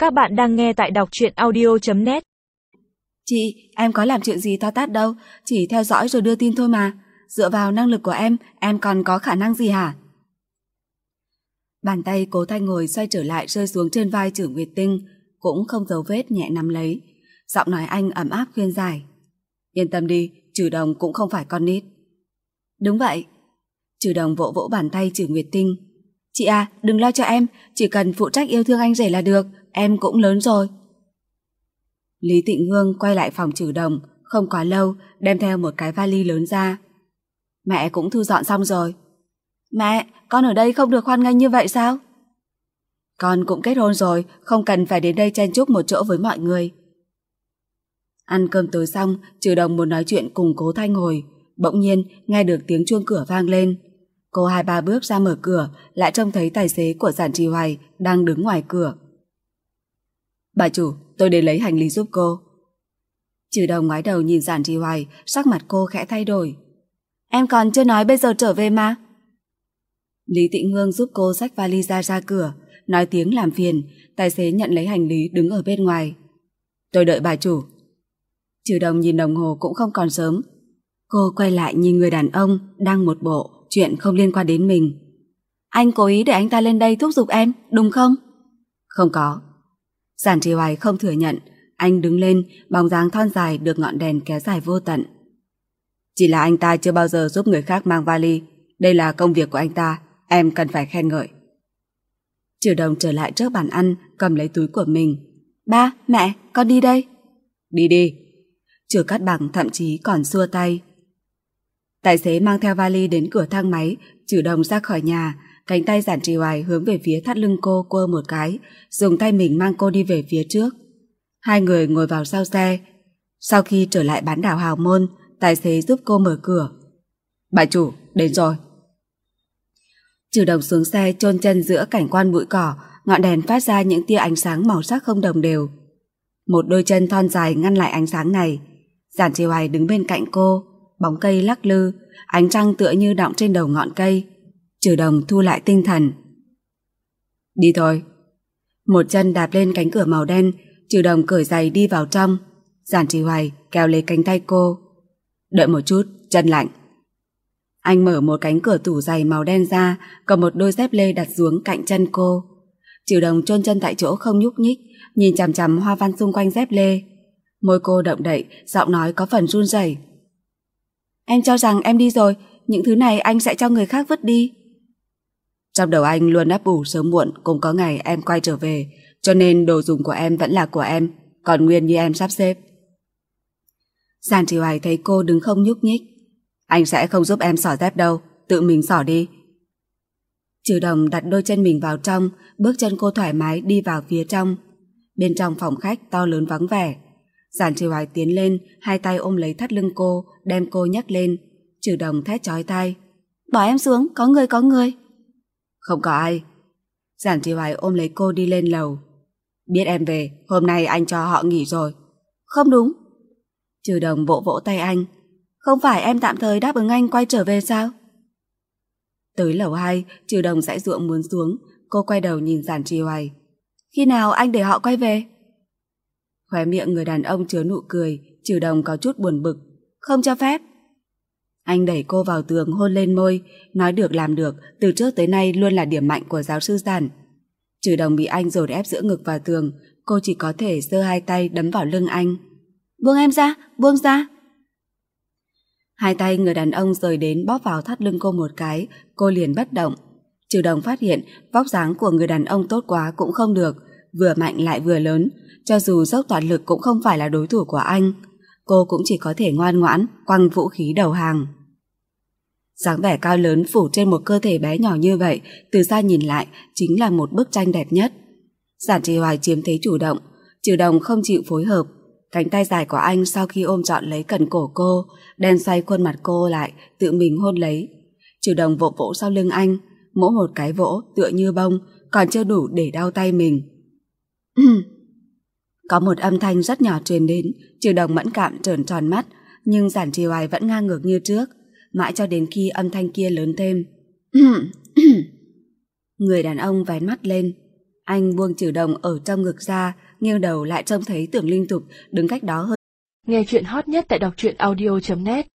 Các bạn đang nghe tại đọc truyện audio.net. Chị, em có làm chuyện gì to tát đâu, chỉ theo dõi rồi đưa tin thôi mà. Dựa vào năng lực của em còn có khả năng gì hả? Bàn tay Cố Thanh ngồi xoay trở lại rơi xuống trên vai Chử Nguyệt Tinh, cũng không giấu vết nhẹ nắm lấy. Giọng nói anh ấm áp khuyên giải. Yên tâm đi, Chử Đồng cũng không phải con nít. Đúng vậy. Chử Đồng vỗ vỗ bàn tay Chử Nguyệt Tinh. Chị à, đừng lo cho em, chỉ cần phụ trách yêu thương anh rể là được, em cũng lớn rồi. Lý Tịnh Hương quay lại phòng Chử Đồng, không quá lâu, đem theo một cái vali lớn ra. Mẹ cũng thu dọn xong rồi. Mẹ, con ở đây không được hoan nghênh như vậy sao? Con cũng kết hôn rồi, không cần phải đến đây chen chúc một chỗ với mọi người. Ăn cơm tối xong, Chử Đồng muốn nói chuyện cùng Cố Thanh hồi. Bỗng nhiên nghe được tiếng chuông cửa vang lên. Cô 2-3 bước ra mở cửa, lại trông thấy tài xế của Giản Trì Hoài đang đứng ngoài cửa. Bà chủ, tôi đến lấy hành lý giúp cô. Chử Đồng ngoái đầu nhìn Giản Trì Hoài, sắc mặt cô khẽ thay đổi. Em còn chưa nói bây giờ trở về mà. Lý Tịnh Hương giúp cô xách vali ra cửa, nói tiếng làm phiền. Tài xế nhận lấy hành lý đứng ở bên ngoài. Tôi đợi bà chủ. Chử Đồng nhìn đồng hồ cũng không còn sớm. Cô quay lại nhìn người đàn ông đang một bộ chuyện không liên quan đến mình. Anh cố ý để anh ta lên đây thúc giục em, đúng không? Không có. Giản Trì Hoài không thừa nhận. Anh đứng lên, bóng dáng thon dài được ngọn đèn kéo dài vô tận. Chỉ là anh ta chưa bao giờ giúp người khác mang vali. Đây là công việc của anh ta, em cần phải khen ngợi. Chử Đồng trở lại trước bàn ăn, cầm lấy túi của mình. Ba, mẹ, con đi đây. Đi đi. Chử Cát Bằng thậm chí còn xua tay. Tài xế mang theo vali đến cửa thang máy. Chử Đồng ra khỏi nhà, cánh tay Giản Trì Hoài hướng về phía thắt lưng cô quơ một cái, dùng tay mình mang cô đi về phía trước. Hai người ngồi vào sau xe. Sau khi trở lại bán đảo Hào Môn, tài xế giúp cô mở cửa. Bà chủ, đến rồi. Chử Đồng xuống xe, chôn chân giữa cảnh quan bụi cỏ, ngọn đèn phát ra những tia ánh sáng màu sắc không đồng đều. Một đôi chân thon dài ngăn lại ánh sáng này. Giản Trì Hoài đứng bên cạnh cô, bóng cây lắc lư, ánh trăng tựa như đọng trên đầu ngọn cây. Chử Đồng thu lại tinh thần. Đi thôi. Một chân đạp lên cánh cửa màu đen, Chử Đồng cởi giày đi vào trong. Giản Trì Hoài kéo lấy cánh tay cô. Đợi một chút, chân lạnh. Anh mở một cánh cửa tủ giày màu đen ra, cầm một đôi dép lê đặt xuống cạnh chân cô. Chử Đồng chôn chân tại chỗ không nhúc nhích, nhìn chằm chằm hoa văn xung quanh dép lê. Môi cô động đậy, giọng nói có phần run rẩy. Em cho rằng em đi rồi, những thứ này anh sẽ cho người khác vứt đi. Trong đầu anh luôn ấp ủ sớm muộn cũng có ngày em quay trở về, cho nên đồ dùng của em vẫn là của em, còn nguyên như em sắp xếp. Giản Trì Hoài thấy cô đứng không nhúc nhích. Anh sẽ không giúp em xỏ dép đâu, tự mình xỏ đi. Chử Đồng đặt đôi chân mình vào trong, bước chân cô thoải mái đi vào phía trong. Bên trong phòng khách to lớn vắng vẻ. Giản Trì Hoài tiến lên, hai tay ôm lấy thắt lưng cô, đem cô nhấc lên. Chử Đồng thét chói tai. Bỏ em xuống, có người. Không có ai. Giản Trì Hoài ôm lấy cô đi lên lầu. Biết em về, hôm nay anh cho họ nghỉ rồi. Không đúng. Chử Đồng vỗ vỗ tay anh. Không phải em tạm thời đáp ứng anh quay trở về sao? Tới lầu 2, Chử Đồng giãy giụa muốn xuống. Cô quay đầu nhìn Giản Trì Hoài. Khi nào anh để họ quay về? Khóe miệng người đàn ông chứa nụ cười. Chử Đồng có chút buồn bực. Không cho phép. Anh đẩy cô vào tường, hôn lên môi. Nói được làm được, từ trước tới nay luôn là điểm mạnh của giáo sư Giản. Chử Đồng bị anh dồn ép giữa ngực vào tường. Cô chỉ có thể giơ hai tay đấm vào lưng anh. Buông em ra, buông ra. Hai tay người đàn ông rời đến bóp vào thắt lưng cô một cái, cô liền bất động. Chử Đồng phát hiện vóc dáng của người đàn ông tốt quá cũng không được, vừa mạnh lại vừa lớn, cho dù dốc toàn lực cũng không phải là đối thủ của anh. Cô cũng chỉ có thể ngoan ngoãn quăng vũ khí đầu hàng. Dáng vẻ cao lớn phủ trên một cơ thể bé nhỏ như vậy, từ xa nhìn lại chính là một bức tranh đẹp nhất. Giản Trì Hoài chiếm thế chủ động, Chử Đồng không chịu phối hợp. Cánh tay dài của anh sau khi ôm trọn lấy cần cổ cô, đen xoay khuôn mặt cô lại, tự mình hôn lấy. Chử Đồng vỗ vỗ sau lưng anh, mỗi một cái vỗ tựa như bông, còn chưa đủ để đau tay mình. Có một âm thanh rất nhỏ truyền đến. Chử Đồng mẫn cảm trợn tròn mắt, nhưng Giản Trì Hoài vẫn ngang ngược như trước, mãi cho đến khi âm thanh kia lớn thêm. Người đàn ông vén mắt lên. Anh buông Trừ Đồng ở trong ngực ra, nghiêng đầu lại trông thấy Tưởng Linh Thục đứng cách đó hơn. Nghe chuyện hot nhất tại đọc truyện audio.net